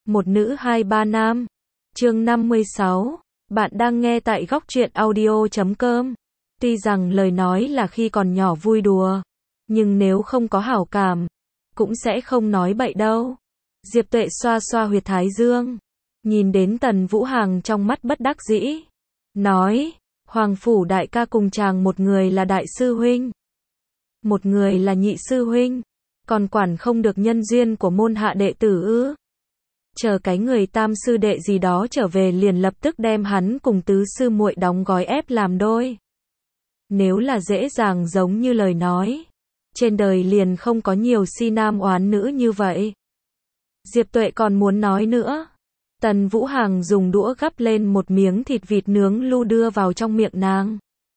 một nữ hai ba nam. Chương 56. Bạn đang nghe tại góc truyện audio.com. Tuy rằng lời nói là khi còn nhỏ vui đùa, nhưng nếu không có hảo cảm, cũng sẽ không nói bậy đâu. Diệp Tuệ xoa xoa huyệt thái dương, nhìn đến Tần Vũ Hằng trong mắt bất đắc dĩ, nói, Hoàng phủ đại ca cùng chàng một người là đại sư huynh, một người là nhị sư huynh, còn quản không được nhân duyên của môn hạ đệ tử ư? Chờ cái người tam sư đệ gì đó trở về liền lập tức đem hắn cùng tứ sư muội đóng gói ép làm đôi. Nếu là dễ dàng giống như lời nói, trên đời liền không có nhiều si nam oán nữ như vậy. Diệp Tuệ còn muốn nói nữa. Tần Vũ Hằng dùng đũa gắp lên một miếng thịt vịt nướng lu đưa vào trong miệng nàng.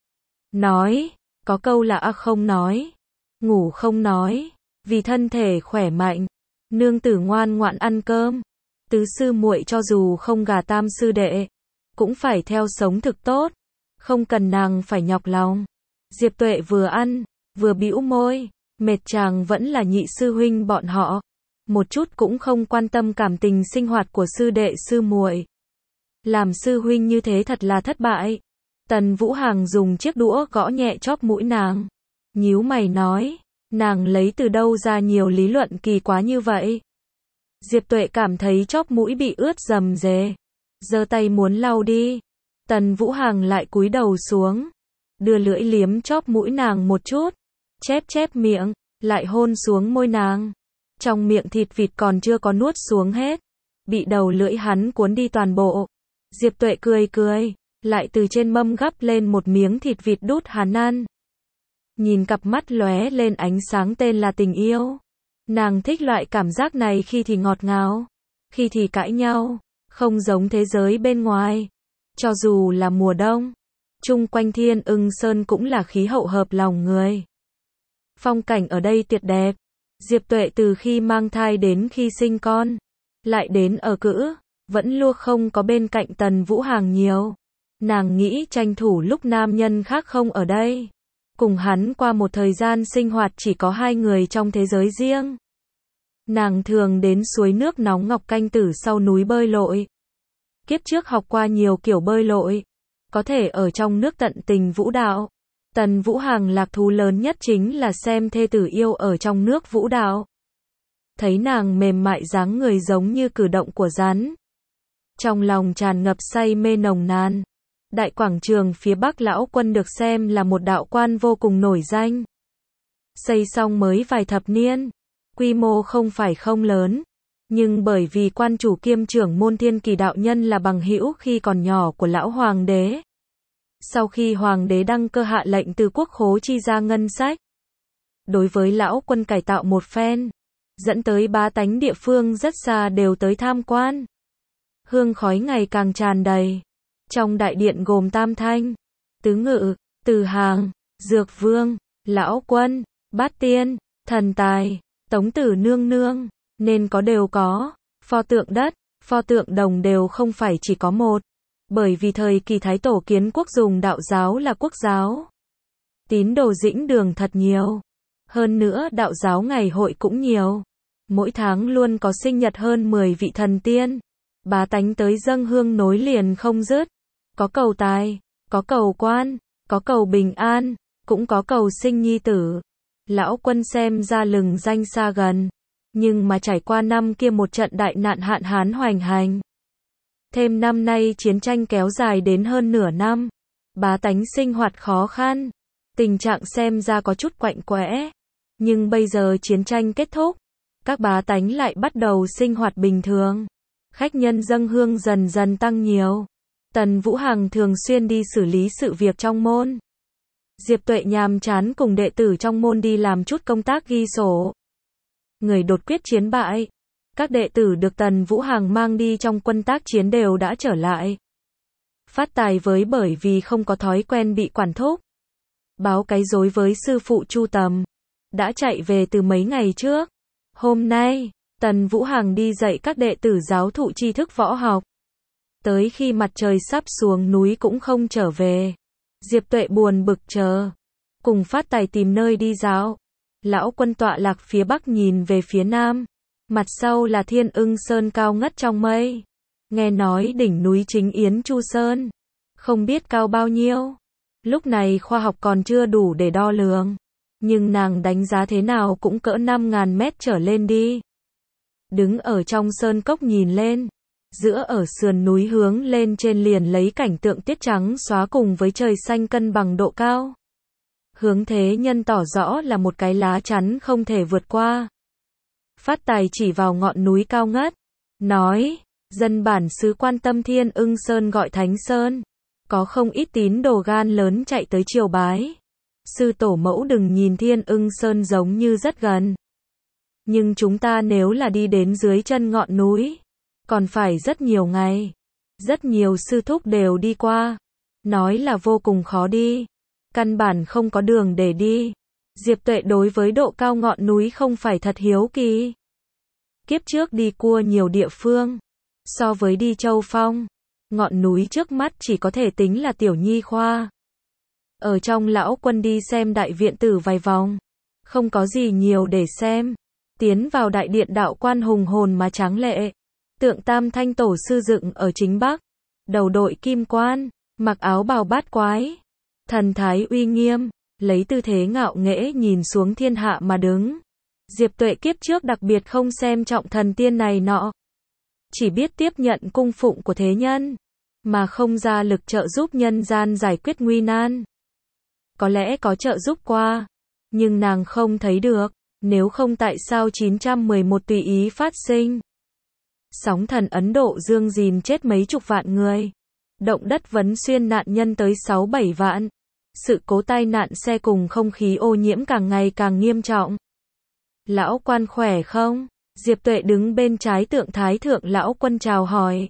Nói, có câu là không nói, ngủ không nói, vì thân thể khỏe mạnh, nương tử ngoan ngoãn ăn cơm. Tứ sư muội cho dù không gả tam sư đệ, cũng phải theo sống thực tốt, không cần nàng phải nhọc lòng. Diệp Tuệ vừa ăn, vừa bĩu môi, mệt chàng vẫn là nhị sư huynh bọn họ, một chút cũng không quan tâm cảm tình sinh hoạt của sư đệ sư muội. Làm sư huynh như thế thật là thất bại. Tần Vũ Hằng dùng chiếc đũa gõ nhẹ chóp mũi nàng, nhíu mày nói, nàng lấy từ đâu ra nhiều lý luận kỳ quá như vậy? Diệp Tuệ cảm thấy chóp mũi bị ướt rầm rề, giơ tay muốn lau đi. Tần Vũ Hằng lại cúi đầu xuống, đưa lưỡi liếm chóp mũi nàng một chút, chép chép miệng, lại hôn xuống môi nàng. Trong miệng thịt vịt còn chưa có nuốt xuống hết, bị đầu lưỡi hắn cuốn đi toàn bộ. Diệp Tuệ cười cười, lại từ trên mâm gắp lên một miếng thịt vịt đút hắn ăn. Nhìn cặp mắt lóe lên ánh sáng tên là tình yêu. Nàng thích loại cảm giác này, khi thì ngọt ngào, khi thì cãi nhau, không giống thế giới bên ngoài. Cho dù là mùa đông, chung quanh Thiên Ưng Sơn cũng là khí hậu hợp lòng người. Phong cảnh ở đây tuyệt đẹp. Diệp Tuệ từ khi mang thai đến khi sinh con, lại đến ở cữ, vẫn luôn không có bên cạnh Tần Vũ Hằng nhiều. Nàng nghĩ tranh thủ lúc nam nhân khác không ở đây, cùng hắn qua một thời gian sinh hoạt chỉ có hai người trong thế giới riêng. Nàng thường đến suối nước nóng Ngọc Canh Tử sau núi bơi lội. Kiếp trước học qua nhiều kiểu bơi lội, có thể ở trong nước tận tình vũ đạo. Tần Vũ Hằng lạc thú lớn nhất chính là xem thê tử yêu ở trong nước vũ đạo. Thấy nàng mềm mại dáng người giống như cử động của rắn, trong lòng tràn ngập say mê nồng nàn. Đại quảng trường phía Bắc Lão Quân được xem là một đạo quan vô cùng nổi danh. Xây xong mới vài thập niên, quy mô không phải không lớn, nhưng bởi vì quan chủ kiêm trưởng môn Thiên Kỳ đạo nhân là bằng hữu khi còn nhỏ của lão hoàng đế. Sau khi hoàng đế đăng cơ hạ lệnh từ quốc khố chi ra ngân sách, đối với Lão Quân cải tạo một phen, dẫn tới bá tánh địa phương rất xa đều tới tham quan. Hương khói ngày càng tràn đầy. Trong đại điện gồm Tam Thanh, Tứ Ngự, Từ Hàng, Dược Vương, Lão Quân, Bát Tiên, Thần Tài, Tống Tử Nương Nương, nên có đều có. Pho tượng đất, pho tượng đồng đều không phải chỉ có một, bởi vì thời kỳ Thái Tổ Kiến Quốc dùng đạo giáo là quốc giáo, tín đồ dĩnh đường thật nhiều. Hơn nữa đạo giáo ngày hội cũng nhiều, mỗi tháng luôn có sinh nhật hơn 10 vị thần tiên. Bá tánh tới dâng hương nối liền không dứt. Có cầu tài, có cầu quan, có cầu bình an, cũng có cầu sinh nhi tử. Lão Quân xem ra lừng danh xa gần, nhưng mà trải qua năm kia một trận đại nạn hạn hán hoành hành, thêm năm nay chiến tranh kéo dài đến hơn nửa năm, bá tánh sinh hoạt khó khăn, tình trạng xem ra có chút quạnh quẽ. Nhưng bây giờ chiến tranh kết thúc, các bá tánh lại bắt đầu sinh hoạt bình thường. Khách nhân dâng hương dần dần tăng nhiều. Tần Vũ Hằng thường xuyên đi xử lý sự việc trong môn. Diệp Tuệ nhàm chán cùng đệ tử trong môn đi làm chút công tác ghi sổ. Người đột quyết chiến bại, các đệ tử được Tần Vũ Hằng mang đi trong quân tác chiến đều đã trở lại. Phát tài với bởi vì không có thói quen bị quản thúc. Báo cái rối với sư phụ Chu Tầm, đã chạy về từ mấy ngày trước. Hôm nay, Tần Vũ Hằng đi dạy các đệ tử giáo thụ tri thức võ học. Tới khi mặt trời sắp xuống núi cũng không trở về. Diệp Tuệ buồn bực chờ, cùng Phát Tài tìm nơi đi dạo. Lão Quân tọa lạc phía bắc nhìn về phía nam, Mặt sau là Thiên Ưng Sơn cao ngất trong mây. Nghe nói đỉnh núi chính Yến Chu Sơn. Không biết cao bao nhiêu. Lúc này khoa học còn chưa đủ để đo lường. Nhưng nàng đánh giá thế nào cũng cỡ 5.000 mét trở lên đi. Đứng ở trong sơn cốc nhìn lên. Giữa ở sườn núi hướng lên trên liền lấy cảnh tượng tiết trắng xóa cùng với trời xanh cân bằng độ cao. Hướng thế nhân tỏ rõ là một cái lá chắn không thể vượt qua. Phát Tài chỉ vào ngọn núi cao ngất. Nói, dân bản xứ quan tâm Thiên Ưng Sơn gọi Thánh Sơn. Có không ít tín đồ gan lớn chạy tới triều bái. Sư tổ mẫu đừng nhìn Thiên Ưng Sơn giống như rất gần. Nhưng chúng ta nếu là đi đến dưới chân ngọn núi, còn phải rất nhiều ngày. Rất nhiều sư thúc đều đi qua. Nói là vô cùng khó đi. Căn bản không có đường để đi. Diệp Tuệ đối với độ cao ngọn núi không phải thật hiếu kỳ. Kiếp trước đi qua nhiều địa phương. So với đi Châu Phong, ngọn núi trước mắt chỉ có thể tính là tiểu nhi khoa. Ở trong lão quân đi xem đại viện tử vài vòng. Không có gì nhiều để xem. Tiến vào đại điện đạo quan hùng hồn mà tráng lệ. Tượng Tam Thanh Tổ sư dựng ở chính bắc. Đầu đội kim quan, mặc áo bào bát quái. Thần thái uy nghiêm, lấy tư thế ngạo nghễ nhìn xuống thiên hạ mà đứng. Diệp Tuệ kiếp trước đặc biệt không xem trọng thần tiên này nọ. Chỉ biết tiếp nhận cung phụng của thế nhân, mà không ra lực trợ giúp nhân gian giải quyết nguy nan. Có lẽ có trợ giúp qua, nhưng nàng không thấy được, nếu không tại sao 911 tùy ý phát sinh. Sóng thần Ấn Độ Dương dìm chết mấy chục vạn người. Động đất Vấn Xuyên nạn nhân tới 6-7 vạn. Sự cố tai nạn xe cùng không khí ô nhiễm càng ngày càng nghiêm trọng. Lão quan khỏe không? Diệp Tuệ đứng bên trái tượng Thái Thượng Lão Quân chào hỏi.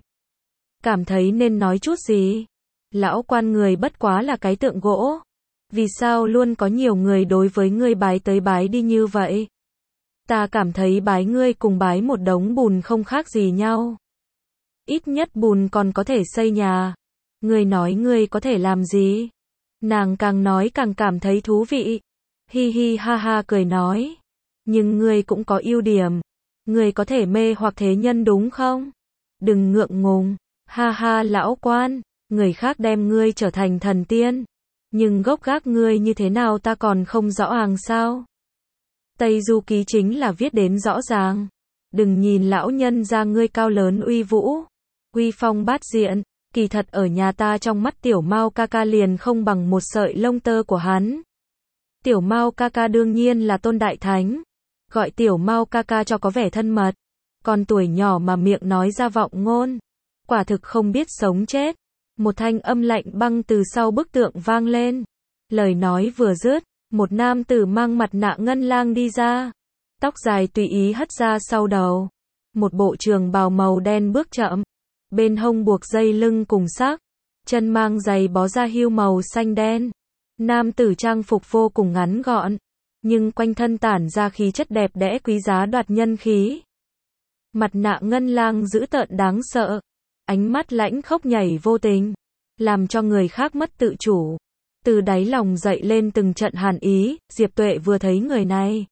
Cảm thấy nên nói chút gì? Lão quan người bất quá là cái tượng gỗ. Vì sao luôn có nhiều người đối với ngươi bái tới bái đi như vậy? Ta cảm thấy bái ngươi cùng bái một đống bùn không khác gì nhau. Ít nhất bùn còn có thể xây nhà. Ngươi nói ngươi có thể làm gì? Nàng càng nói càng cảm thấy thú vị. Hi hi ha ha cười nói. Nhưng ngươi cũng có ưu điểm. Ngươi có thể mê hoặc thế nhân đúng không? Đừng ngượng ngùng. Ha ha lão quan. Người khác đem ngươi trở thành thần tiên. Nhưng gốc gác ngươi như thế nào ta còn không rõ ràng sao? Tây Du Ký chính là viết đến rõ ràng. Đừng nhìn lão nhân ra ngươi cao lớn uy vũ. Uy phong bát diện. Kỳ thật ở nhà ta trong mắt Tiểu Mao ca ca liền không bằng một sợi lông tơ của hắn. Tiểu Mao ca ca đương nhiên là tôn đại thánh. Gọi Tiểu Mao ca ca cho có vẻ thân mật. Còn tuổi nhỏ mà miệng nói ra vọng ngôn. Quả thực không biết sống chết. Một thanh âm lạnh băng từ sau bức tượng vang lên. Lời nói vừa dứt, một nam tử mang mặt nạ ngân lang đi ra. Tóc dài tùy ý hất ra sau đầu. Một bộ trường bào màu đen bước chậm. Bên hông buộc dây lưng cùng sắc. Chân mang giày bó da hưu màu xanh đen. Nam tử trang phục vô cùng ngắn gọn. Nhưng quanh thân tản ra khí chất đẹp đẽ quý giá đoạt nhân khí. Mặt nạ ngân lang dữ tợn đáng sợ. Ánh mắt lãnh khốc nhảy vô tình. Làm cho người khác mất tự chủ. Từ đáy lòng dậy lên từng trận hàn ý. Diệp Tuệ vừa thấy người này.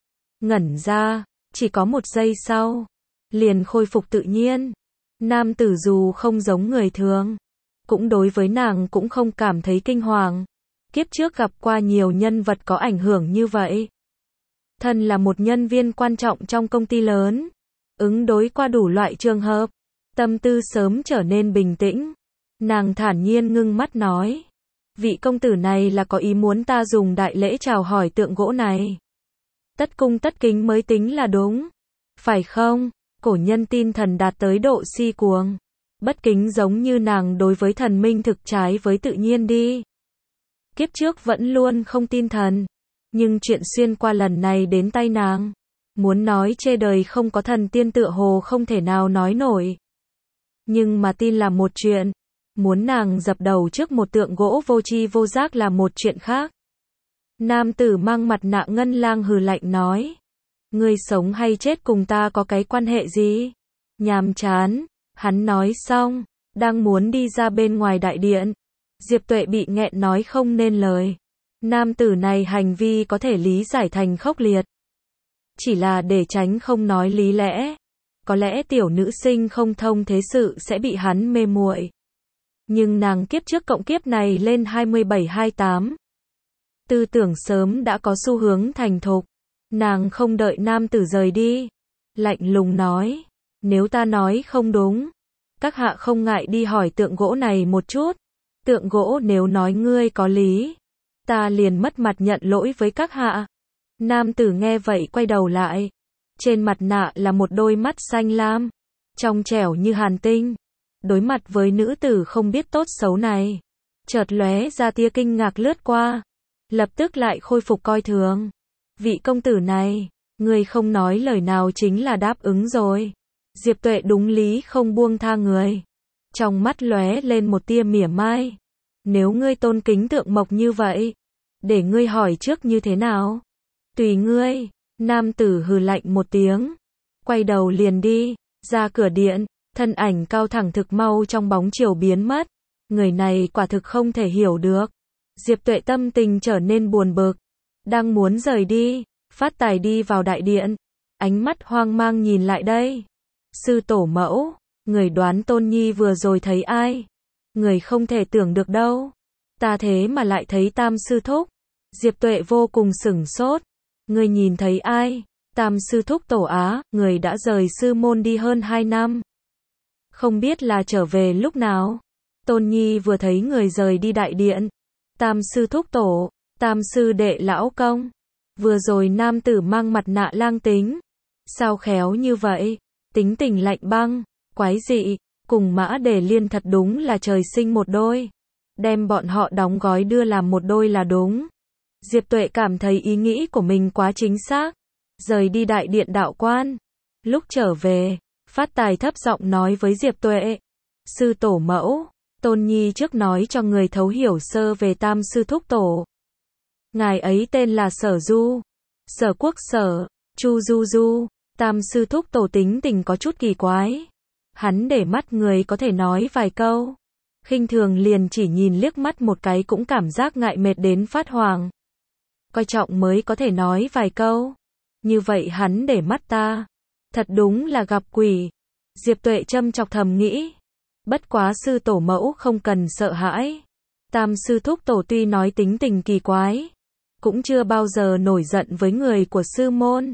Ngẩn ra. Chỉ có một giây sau. Liền khôi phục tự nhiên. Nam tử dù không giống người thường. Cũng đối với nàng cũng không cảm thấy kinh hoàng. Kiếp trước gặp qua nhiều nhân vật có ảnh hưởng như vậy. Thân là một nhân viên quan trọng trong công ty lớn. Ứng đối qua đủ loại trường hợp. Tâm tư sớm trở nên bình tĩnh. Nàng thản nhiên ngưng mắt nói. Vị công tử này là có ý muốn ta dùng đại lễ chào hỏi tượng gỗ này. Tất cung tất kính mới tính là đúng. Phải không? Cổ nhân tin thần đạt tới độ si cuồng. Bất kính giống như nàng đối với thần minh thực trái với tự nhiên đi. Kiếp trước vẫn luôn không tin thần. Nhưng chuyện xuyên qua lần này đến tay nàng. Muốn nói chê đời không có thần tiên tựa hồ không thể nào nói nổi. Nhưng mà tin là một chuyện. Muốn nàng dập đầu trước một tượng gỗ vô tri vô giác là một chuyện khác. Nam tử mang mặt nạ ngân lang hừ lạnh nói. Ngươi sống hay chết cùng ta có cái quan hệ gì? Nhàm chán. Hắn nói xong. Đang muốn đi ra bên ngoài đại điện. Diệp Tuệ bị nghẹn nói không nên lời. Nam tử này hành vi có thể lý giải thành khốc liệt. chỉ là để tránh không nói lý lẽ. Có lẽ tiểu nữ sinh không thông thế sự sẽ bị hắn mê muội. Nhưng nàng kiếp trước cộng kiếp này lên 27-28. Tư tưởng sớm đã có xu hướng thành thục. Nàng không đợi nam tử rời đi. Lạnh lùng nói. Nếu ta nói không đúng, các hạ không ngại đi hỏi tượng gỗ này một chút. Tượng gỗ nếu nói ngươi có lý, ta liền mất mặt nhận lỗi với các hạ. Nam tử nghe vậy quay đầu lại. Trên mặt nạ là một đôi mắt xanh lam, trong trẻo như hàn tinh. Đối mặt với nữ tử không biết tốt xấu này, chợt lóe ra tia kinh ngạc lướt qua, lập tức lại khôi phục coi thường. Vị công tử này, ngươi không nói lời nào chính là đáp ứng rồi. Diệp Tuệ đúng lý không buông tha người. Trong mắt lóe lên một tia mỉa mai. Nếu ngươi tôn kính tượng mộc như vậy, để ngươi hỏi trước như thế nào? Tùy ngươi. Nam tử hừ lạnh một tiếng, quay đầu liền đi, ra cửa điện, thân ảnh cao thẳng thực mau trong bóng chiều biến mất. Người này quả thực không thể hiểu được. Diệp Tuệ tâm tình trở nên buồn bực, đang muốn rời đi, Phát Tài đi vào đại điện, ánh mắt hoang mang nhìn lại đây. Sư tổ mẫu, người đoán Tôn Nhi vừa rồi thấy ai? Người không thể tưởng được đâu. Ta thế mà lại thấy Tam sư thúc. Diệp Tuệ vô cùng sửng sốt. Người nhìn thấy ai? Tam sư thúc tổ á, người đã rời sư môn đi hơn 2 năm. Không biết là trở về lúc nào. Tôn Nhi vừa thấy người rời đi đại điện. Tam sư thúc tổ, tam sư đệ lão công. Vừa rồi nam tử mang mặt nạ lang tính. Sao khéo như vậy? Tính tình lạnh băng, quái dị, cùng Mã Đề Liên thật đúng là trời sinh một đôi. Đem bọn họ đóng gói đưa làm một đôi là đúng. Diệp Tuệ cảm thấy ý nghĩ của mình quá chính xác. Rời đi đại điện đạo quan. Lúc trở về, Phát Tài thấp giọng nói với Diệp Tuệ. Sư tổ mẫu, Tôn Nhi trước nói cho người thấu hiểu sơ về Tam sư thúc tổ. Ngài ấy tên là Sở Du. Sở Quốc Sở, Chu Du Du. Tam sư thúc tổ tính tình có chút kỳ quái. Hắn để mắt người có thể nói vài câu. Khinh thường liền chỉ nhìn liếc mắt một cái cũng cảm giác ngại mệt đến phát hoảng. Coi trọng mới có thể nói vài câu. Như vậy hắn để mắt ta. Thật đúng là gặp quỷ. Diệp Tuệ châm chọc thầm nghĩ. Bất quá sư tổ mẫu không cần sợ hãi. Tam sư thúc tổ tuy nói tính tình kỳ quái, cũng chưa bao giờ nổi giận với người của sư môn.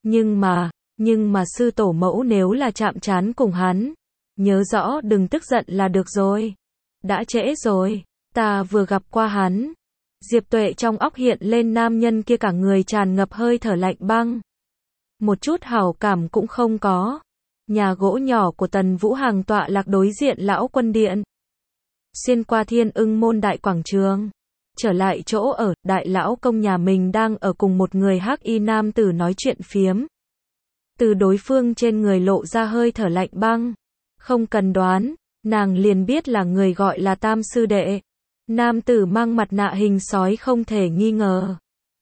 Nhưng mà sư tổ mẫu nếu là chạm trán cùng hắn, nhớ rõ đừng tức giận là được rồi. Đã trễ rồi, ta vừa gặp qua hắn. Diệp Tuệ trong óc hiện lên nam nhân kia cả người tràn ngập hơi thở lạnh băng. Một chút hảo cảm cũng không có. Nhà gỗ nhỏ của Tần Vũ Hằng tọa lạc đối diện lão quân điện. Xuyên qua Thiên Ưng môn đại quảng trường, trở lại chỗ ở, đại lão công nhà mình đang ở cùng một người hắc y nam tử nói chuyện phiếm. Từ đối phương trên người lộ ra hơi thở lạnh băng. Không cần đoán, nàng liền biết là người gọi là Tam sư đệ. Nam tử mang mặt nạ hình sói không thể nghi ngờ.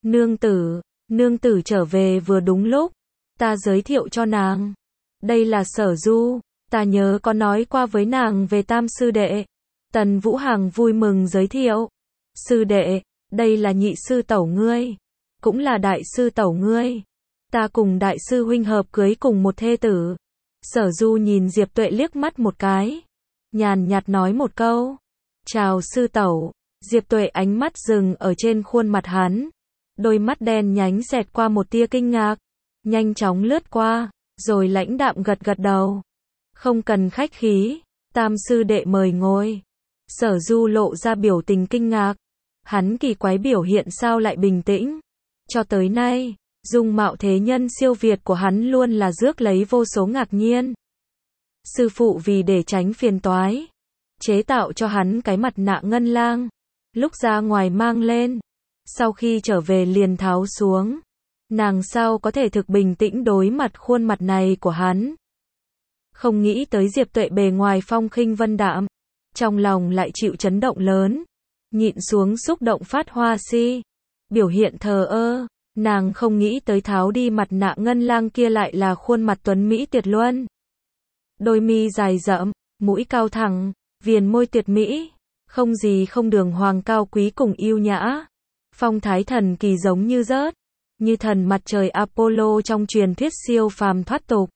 Nương tử trở về vừa đúng lúc. Ta giới thiệu cho nàng. Đây là Sở Du, ta nhớ có nói qua với nàng về Tam sư đệ. Tần Vũ Hằng vui mừng giới thiệu. Sư đệ, đây là nhị sư tẩu ngươi, cũng là đại sư tẩu ngươi. Ta cùng đại sư huynh hợp cưới cùng một thê tử. Sở Du nhìn Diệp Tuệ liếc mắt một cái, nhàn nhạt nói một câu. Chào sư tẩu. Diệp Tuệ ánh mắt dừng ở trên khuôn mặt hắn. Đôi mắt đen nhánh xẹt qua một tia kinh ngạc, nhanh chóng lướt qua, rồi lãnh đạm gật gật đầu. Không cần khách khí, Tam sư đệ mời ngồi. Sở Du lộ ra biểu tình kinh ngạc. Hắn kỳ quái biểu hiện sao lại bình tĩnh. Cho tới nay, dung mạo thế nhân siêu việt của hắn luôn là rước lấy vô số ngạc nhiên. Sư phụ vì để tránh phiền toái, chế tạo cho hắn cái mặt nạ ngân lang. Lúc ra ngoài mang lên, sau khi trở về liền tháo xuống. Nàng sao có thể thực bình tĩnh đối mặt khuôn mặt này của hắn. Không nghĩ tới Diệp Tuệ bề ngoài phong khinh vân đạm, trong lòng lại chịu chấn động lớn. Nhịn xuống xúc động phát hoa si. Biểu hiện thờ ơ. Nàng không nghĩ tới tháo đi mặt nạ ngân lang kia lại là khuôn mặt tuấn mỹ tuyệt luân. Đôi mi dài rậm, mũi cao thẳng, viền môi tuyệt mỹ, không gì không đường hoàng cao quý cùng yêu nhã. Phong thái thần kỳ giống như rớt. như thần mặt trời Apollo trong truyền thuyết siêu phàm thoát tục.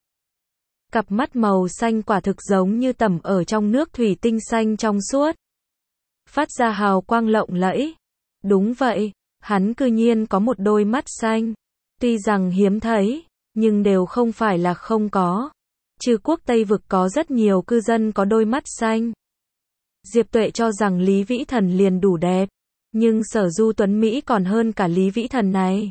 Cặp mắt màu xanh quả thực giống như tẩm ở trong nước thủy tinh xanh trong suốt, phát ra hào quang lộng lẫy. Đúng vậy, hắn cư nhiên có một đôi mắt xanh. Tuy rằng hiếm thấy, nhưng đều không phải là không có. Trừ quốc Tây vực có rất nhiều cư dân có đôi mắt xanh. Diệp Tuệ cho rằng Lý Vĩ Thần liền đủ đẹp, nhưng Sở Du Tuấn Mỹ còn hơn cả Lý Vĩ Thần này.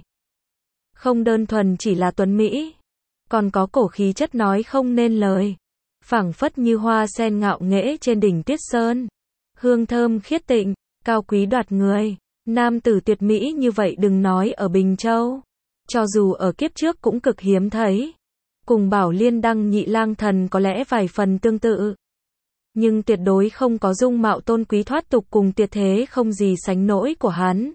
Không đơn thuần chỉ là tuấn Mỹ, còn có cổ khí chất nói không nên lời, phảng phất như hoa sen ngạo nghễ trên đỉnh Tuyết Sơn. Hương thơm khiết tịnh, cao quý đoạt người, nam tử tuyệt mỹ như vậy đừng nói ở Bình Châu, cho dù ở kiếp trước cũng cực hiếm thấy. Cùng Bảo Liên Đăng Nhị Lang Thần có lẽ vài phần tương tự, nhưng tuyệt đối không có dung mạo tôn quý thoát tục cùng tuyệt thế không gì sánh nổi của hắn.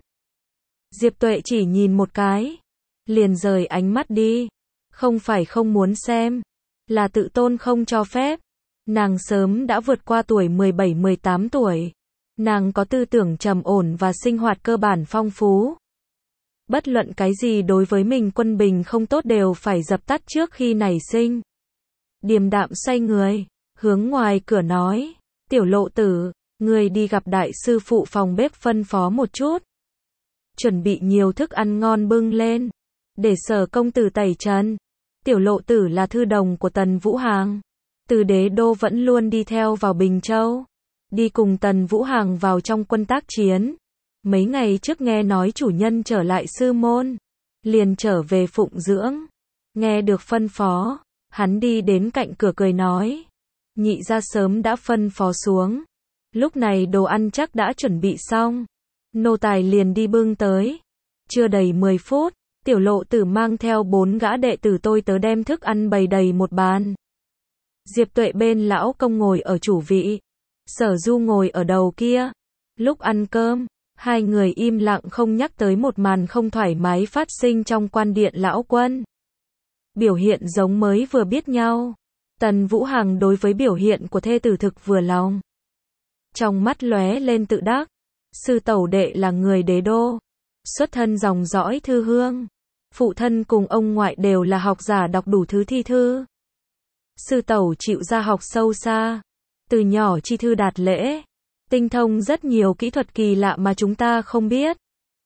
Diệp Tuệ chỉ nhìn một cái, liền rời ánh mắt đi. Không phải không muốn xem, là tự tôn không cho phép. Nàng sớm đã vượt qua tuổi 17-18 tuổi. Nàng có tư tưởng trầm ổn và sinh hoạt cơ bản phong phú. Bất luận cái gì đối với mình quân bình không tốt đều phải dập tắt trước khi nảy sinh. Điềm đạm xoay người, hướng ngoài cửa nói, Tiểu Lộ Tử, người đi gặp đại sư phụ phòng bếp phân phó một chút. Chuẩn bị nhiều thức ăn ngon bưng lên, để Sở công tử tẩy trần. Tiểu Lộ Tử là thư đồng của Tần Vũ Hàng. Từ đế đô vẫn luôn đi theo vào Bình Châu. Đi cùng Tần Vũ Hàng vào trong quân tác chiến. Mấy ngày trước nghe nói chủ nhân trở lại sư môn, liền trở về phụng dưỡng. Nghe được phân phó, hắn đi đến cạnh cửa cười nói, nhị gia sớm đã phân phó xuống. Lúc này đồ ăn chắc đã chuẩn bị xong. Nô tài liền đi bưng tới. Chưa đầy 10 phút, Tiểu Lộ Tử mang theo 4 gã đệ tử tôi tớ đem thức ăn bày đầy một bàn. Diệp Tuệ bên lão công ngồi ở chủ vị, Sở Du ngồi ở đầu kia. Lúc ăn cơm, hai người im lặng không nhắc tới một màn không thoải mái phát sinh trong quan điện lão quân. Biểu hiện giống mới vừa biết nhau. Tần Vũ Hằng đối với biểu hiện của thê tử thực vừa lòng. Trong mắt lóe lên tự đắc. Sư tẩu đệ là người đế đô, xuất thân dòng dõi thư hương. Phụ thân cùng ông ngoại đều là học giả đọc đủ thứ thi thư. Sư tẩu chịu ra học sâu xa, từ nhỏ chi thư đạt lễ, tinh thông rất nhiều kỹ thuật kỳ lạ mà chúng ta không biết.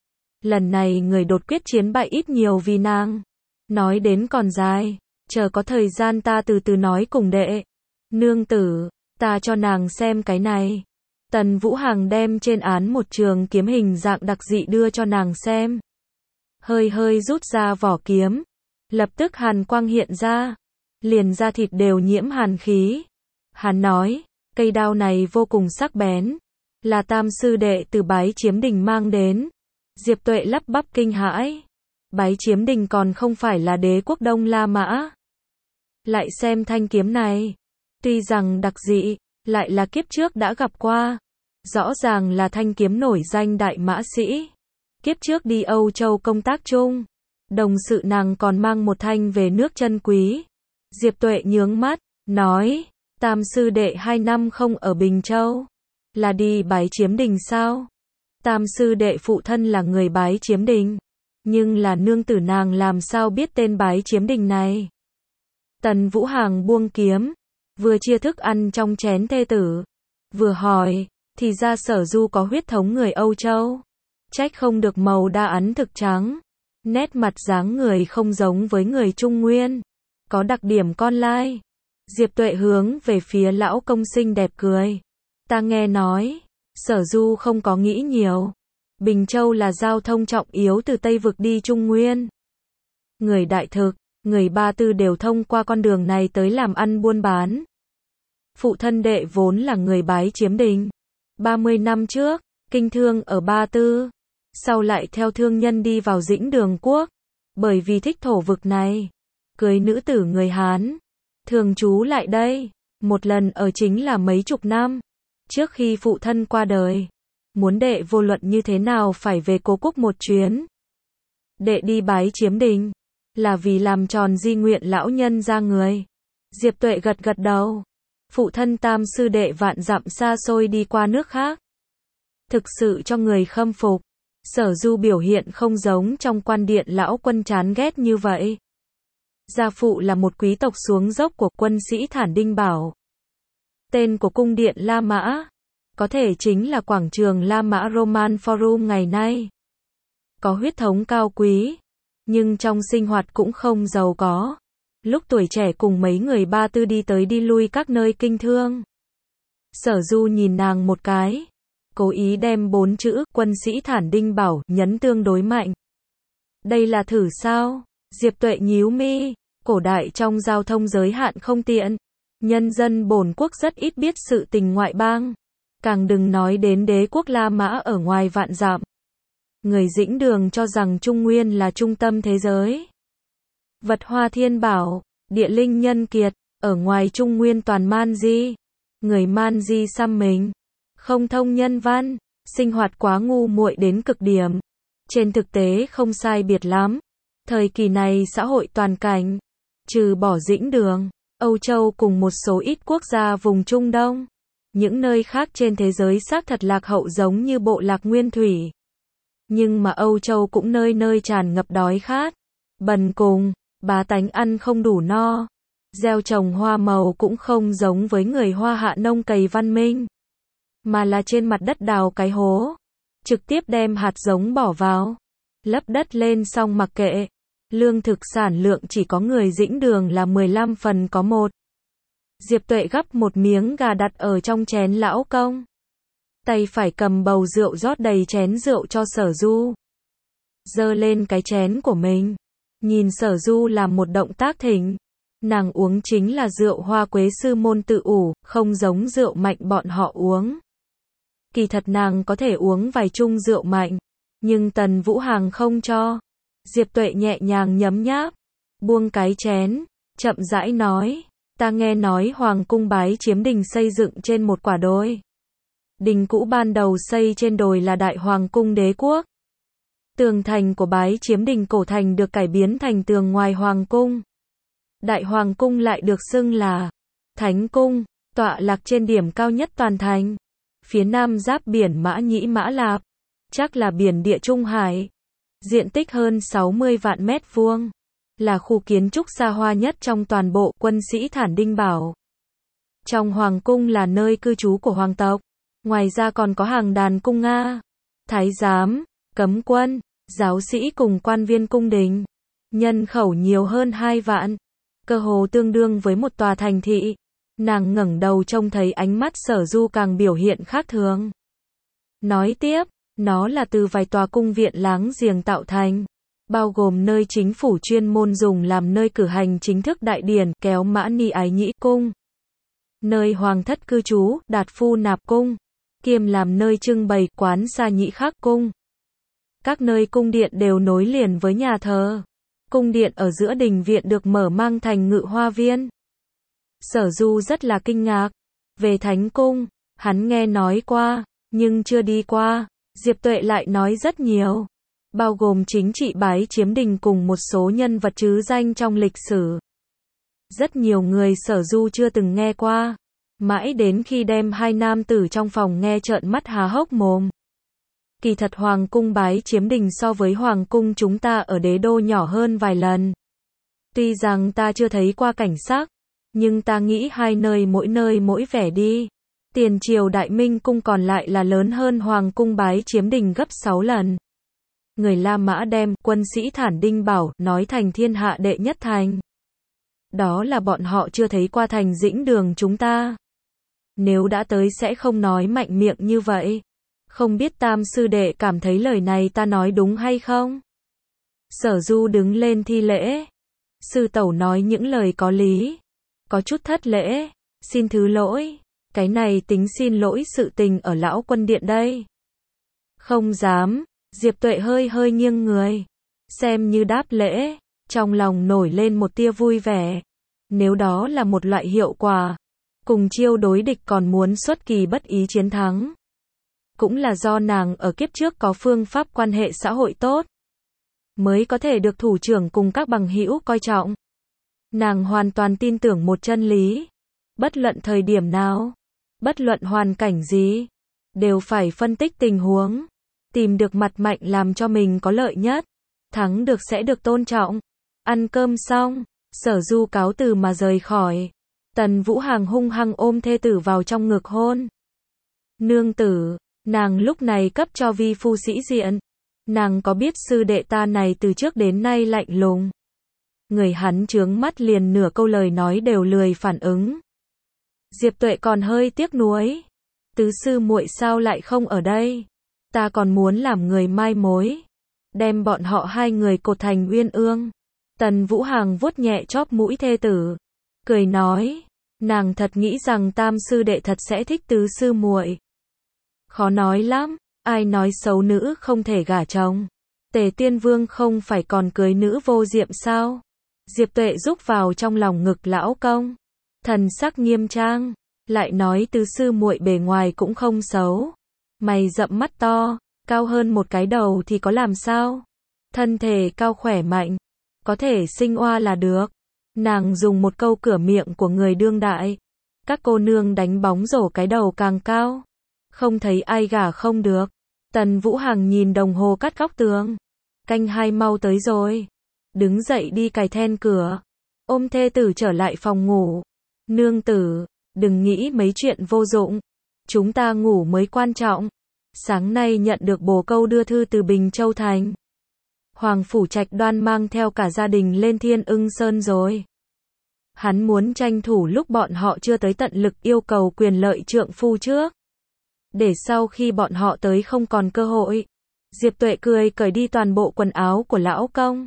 Lần này người đột quyết chiến bại ít nhiều vì nàng. Nói đến còn dài, chờ có thời gian ta từ từ nói cùng đệ. Nương tử, ta cho nàng xem cái này. Tần Vũ Hằng đem trên án một trường kiếm hình dạng đặc dị đưa cho nàng xem. Hơi hơi rút ra vỏ kiếm, lập tức hàn quang hiện ra, liền da thịt đều nhiễm hàn khí. Hắn nói, cây đao này vô cùng sắc bén, là tam sư đệ từ Bái Chiếm Đình mang đến. Diệp Tuệ lắp bắp kinh hãi. Bái Chiếm Đình còn không phải là đế quốc Đông La Mã. Lại xem thanh kiếm này, tuy rằng đặc dị, lại là kiếp trước đã gặp qua. Rõ ràng là thanh kiếm nổi danh đại mã sĩ. Kiếp trước đi Âu Châu công tác chung, đồng sự nàng còn mang một thanh về nước chân quý. Diệp Tuệ nhướng mắt, nói, tam sư đệ 2 năm không ở Bình Châu, là đi Bái Chiếm Đình sao? Tam sư đệ phụ thân là người Bái Chiếm Đình, nhưng là nương tử nàng làm sao biết tên Bái Chiếm Đình này? Tần Vũ Hằng buông kiếm, vừa chia thức ăn trong chén thê tử, vừa hỏi, thì ra Sở Du có huyết thống người Âu Châu. Trách không được màu đa ấn thực trắng. Nét mặt dáng người không giống với người Trung Nguyên. Có đặc điểm con lai. Diệp Tuệ hướng về phía lão công xinh đẹp cười. Ta nghe nói, Sở Du không có nghĩ nhiều. Bình Châu là giao thông trọng yếu từ Tây Vực đi Trung Nguyên. Người Đại Thực, người Ba Tư đều thông qua con đường này tới làm ăn buôn bán. Phụ thân đệ vốn là người Bái Chiếm Đình. 30 năm trước, kinh thương ở Ba Tư. Sau lại theo thương nhân đi vào Dĩnh Đường Quốc. Bởi vì thích thổ vực này, cưới nữ tử người Hán. Thường trú lại đây. Một lần ở chính là mấy chục năm. Trước khi phụ thân qua đời, muốn đệ vô luận như thế nào phải về Cố Quốc một chuyến. Đệ đi Bái Chiếm Đình, là vì làm tròn di nguyện lão nhân ra người. Diệp Tuệ gật gật đầu. Phụ thân tam sư đệ vạn dặm xa xôi đi qua nước khác. Thực sự cho người khâm phục. Sở Du biểu hiện không giống trong quan điện lão quân chán ghét như vậy. Gia phụ là một quý tộc xuống dốc của quân sĩ Thản Đinh Bảo. Tên của cung điện La Mã, có thể chính là quảng trường La Mã Roman Forum ngày nay. Có huyết thống cao quý, nhưng trong sinh hoạt cũng không giàu có. Lúc tuổi trẻ cùng mấy người Ba Tư đi tới đi lui các nơi kinh thương. Sở Du nhìn nàng một cái, cố ý đem 4 chữ quân sĩ Thản Đinh Bảo nhấn tương đối mạnh. Đây là thử sao? Diệp Tuệ nhíu mi, cổ đại trong giao thông giới hạn không tiện, nhân dân bổn quốc rất ít biết sự tình ngoại bang, càng đừng nói đến đế quốc La Mã ở ngoài vạn dặm. Người Dĩnh Đường cho rằng Trung Nguyên là trung tâm thế giới. Vật hoa thiên bảo, địa linh nhân kiệt, ở ngoài Trung Nguyên toàn man di. Người man di xăm mình, không thông nhân văn, sinh hoạt quá ngu muội đến cực điểm. Trên thực tế không sai biệt lắm. Thời kỳ này xã hội toàn cảnh, trừ bỏ Dĩnh Đường, Âu Châu cùng một số ít quốc gia vùng Trung Đông. Những nơi khác trên thế giới xác thật lạc hậu giống như bộ lạc nguyên thủy. Nhưng mà Âu Châu cũng nơi nơi tràn ngập đói khát, bần cùng, bá tánh ăn không đủ no. Gieo trồng hoa màu cũng không giống với người Hoa Hạ nông cày văn minh, mà là trên mặt đất đào cái hố, trực tiếp đem hạt giống bỏ vào, lấp đất lên xong mặc kệ. Lương thực sản lượng chỉ có người Dĩnh Đường là 15 phần có 1. Diệp Tuệ gắp một miếng gà đặt ở trong chén lão công. Tay phải cầm bầu rượu rót đầy chén rượu cho Sở Du. Giơ lên cái chén của mình. Nhìn Sở Du làm một động tác thỉnh. Nàng uống chính là rượu hoa quế sư môn tự ủ, không giống rượu mạnh bọn họ uống. Kỳ thật nàng có thể uống vài chung rượu mạnh, nhưng Tần Vũ Hàng không cho. Diệp Tuệ nhẹ nhàng nhấm nháp, buông cái chén, chậm rãi nói, ta nghe nói Hoàng cung Bái Chiếm Đình xây dựng trên một quả đồi. Đình cũ ban đầu xây trên đồi là Đại Hoàng cung đế quốc. Tường thành của Bái Chiếm Đình cổ thành được cải biến thành tường ngoài Hoàng cung. Đại Hoàng cung lại được xưng là Thánh cung, tọa lạc trên điểm cao nhất toàn thành. Phía nam giáp biển Mã Nhĩ Mã Lạp, chắc là biển Địa Trung Hải. Diện tích hơn 60 vạn mét vuông, là khu kiến trúc xa hoa nhất trong toàn bộ quân sĩ Thản Đinh Bảo. Trong Hoàng cung là nơi cư trú của hoàng tộc, ngoài ra còn có hàng đàn cung Nga, thái giám, cấm quân, giáo sĩ cùng quan viên cung đình. Nhân khẩu nhiều hơn 2 vạn, cơ hồ tương đương với một tòa thành thị. Nàng ngẩng đầu trông thấy ánh mắt Sở Du càng biểu hiện khác thường. Nói tiếp, nó là từ vài tòa cung viện láng giềng tạo thành, bao gồm nơi chính phủ chuyên môn dùng làm nơi cử hành chính thức đại điển, Kéo Mã Ni Ái Nhĩ cung. Nơi hoàng thất cư trú, Đạt Phu Nạp cung, kiêm làm nơi trưng bày, Quán Sa Nhĩ Khắc cung. Các nơi cung điện đều nối liền với nhà thờ. Cung điện ở giữa đình viện được mở mang thành ngự hoa viên. Sở Du rất là kinh ngạc. Về Thánh cung, hắn nghe nói qua, nhưng chưa đi qua. Diệp Tuệ lại nói rất nhiều, bao gồm chính trị Bái Chiếm Đình cùng một số nhân vật trứ danh trong lịch sử. Rất nhiều người Sở Du chưa từng nghe qua, mãi đến khi đem 2 nam tử trong phòng nghe trợn mắt há hốc mồm. Kỳ thật Hoàng cung Bái Chiếm Đình so với Hoàng cung chúng ta ở đế đô nhỏ hơn vài lần. Tuy rằng ta chưa thấy qua cảnh sắc, nhưng ta nghĩ hai nơi mỗi vẻ đi. Tiền triều Đại Minh cung còn lại là lớn hơn Hoàng cung Bái Chiếm Đình gấp 6 lần. Người La Mã đem quân sĩ Thản Đinh Bảo nói thành thiên hạ đệ nhất thành. Đó là bọn họ chưa thấy qua thành Dĩnh Đường chúng ta. Nếu đã tới sẽ không nói mạnh miệng như vậy. Không biết Tam sư đệ cảm thấy lời này ta nói đúng hay không? Sở Du đứng lên thi lễ. Sư tẩu nói những lời có lý. Có chút thất lễ, xin thứ lỗi. Cái này tính xin lỗi sự tình ở lão quân điện đây. Không dám, Diệp Tuệ hơi nghiêng người. Xem như đáp lễ, trong lòng nổi lên một tia vui vẻ. Nếu đó là một loại hiệu quả, cùng chiêu đối địch còn muốn xuất kỳ bất ý chiến thắng. Cũng là do nàng ở kiếp trước có phương pháp quan hệ xã hội tốt, mới có thể được thủ trưởng cùng các bằng hữu coi trọng. Nàng hoàn toàn tin tưởng một chân lý. Bất luận thời điểm nào, bất luận hoàn cảnh gì, đều phải phân tích tình huống, tìm được mặt mạnh làm cho mình có lợi nhất, thắng được sẽ được tôn trọng. Ăn cơm xong, Sở Du cáo từ mà rời khỏi. Tần Vũ Hằng hung hăng ôm thê tử vào trong ngực hôn. Nương tử, nàng lúc này cấp cho vi phu sĩ diện. Nàng có biết sư đệ ta này từ trước đến nay lạnh lùng. Người hắn trướng mắt liền nửa câu lời nói đều lười phản ứng. Diệp Tuệ còn hơi tiếc nuối. Tứ sư muội sao lại không ở đây? Ta còn muốn làm người mai mối. Đem bọn họ hai người cột thành uyên ương. Tần Vũ Hằng vuốt nhẹ chóp mũi thê tử. Cười nói. Nàng thật nghĩ rằng tam sư đệ thật sẽ thích tứ sư muội. Khó nói lắm. Ai nói xấu nữ không thể gả chồng. Tề Tiên Vương không phải còn cưới nữ vô diệm sao? Diệp Tuệ rúc vào trong lòng ngực lão công. Thần sắc nghiêm trang. Lại nói tứ sư muội bề ngoài cũng không xấu. Mày rậm mắt to, cao hơn một cái đầu thì có làm sao? Thân thể cao khỏe mạnh, có thể sinh oa là được. Nàng dùng một câu cửa miệng của người đương đại. Các cô nương đánh bóng rổ cái đầu càng cao. Không thấy ai gả không được. Tần Vũ Hằng nhìn đồng hồ cắt góc tường. Canh 2 mau tới rồi. Đứng dậy đi cài then cửa. Ôm thê tử trở lại phòng ngủ. Nương tử, đừng nghĩ mấy chuyện vô dụng. Chúng ta ngủ mới quan trọng. Sáng nay nhận được bồ câu đưa thư từ Bình Châu Thành. Hoàng Phủ Trạch Đoan mang theo cả gia đình lên Thiên Ưng Sơn rồi. Hắn muốn tranh thủ lúc bọn họ chưa tới tận lực yêu cầu quyền lợi trượng phu trước. Để sau khi bọn họ tới không còn cơ hội. Diệp Tuệ cười cởi đi toàn bộ quần áo của lão công.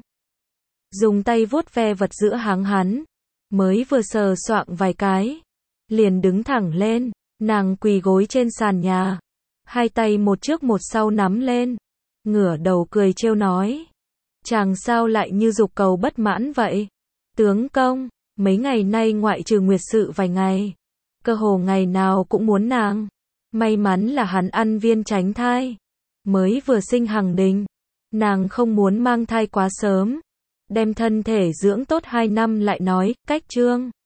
Dùng tay vuốt ve vật giữa háng hắn. Mới vừa sờ soạng vài cái. Liền đứng thẳng lên. Nàng quỳ gối trên sàn nhà. Hai tay một trước một sau nắm lên. Ngửa đầu cười trêu nói. Chàng sao lại như dục cầu bất mãn vậy? Tướng công, mấy ngày nay ngoại trừ nguyệt sự vài ngày. Cơ hồ ngày nào cũng muốn nàng. May mắn là hắn ăn viên tránh thai. Mới vừa sinh Hằng Đình. Nàng không muốn mang thai quá sớm. Đem thân thể dưỡng tốt 2 năm lại nói, cách trương.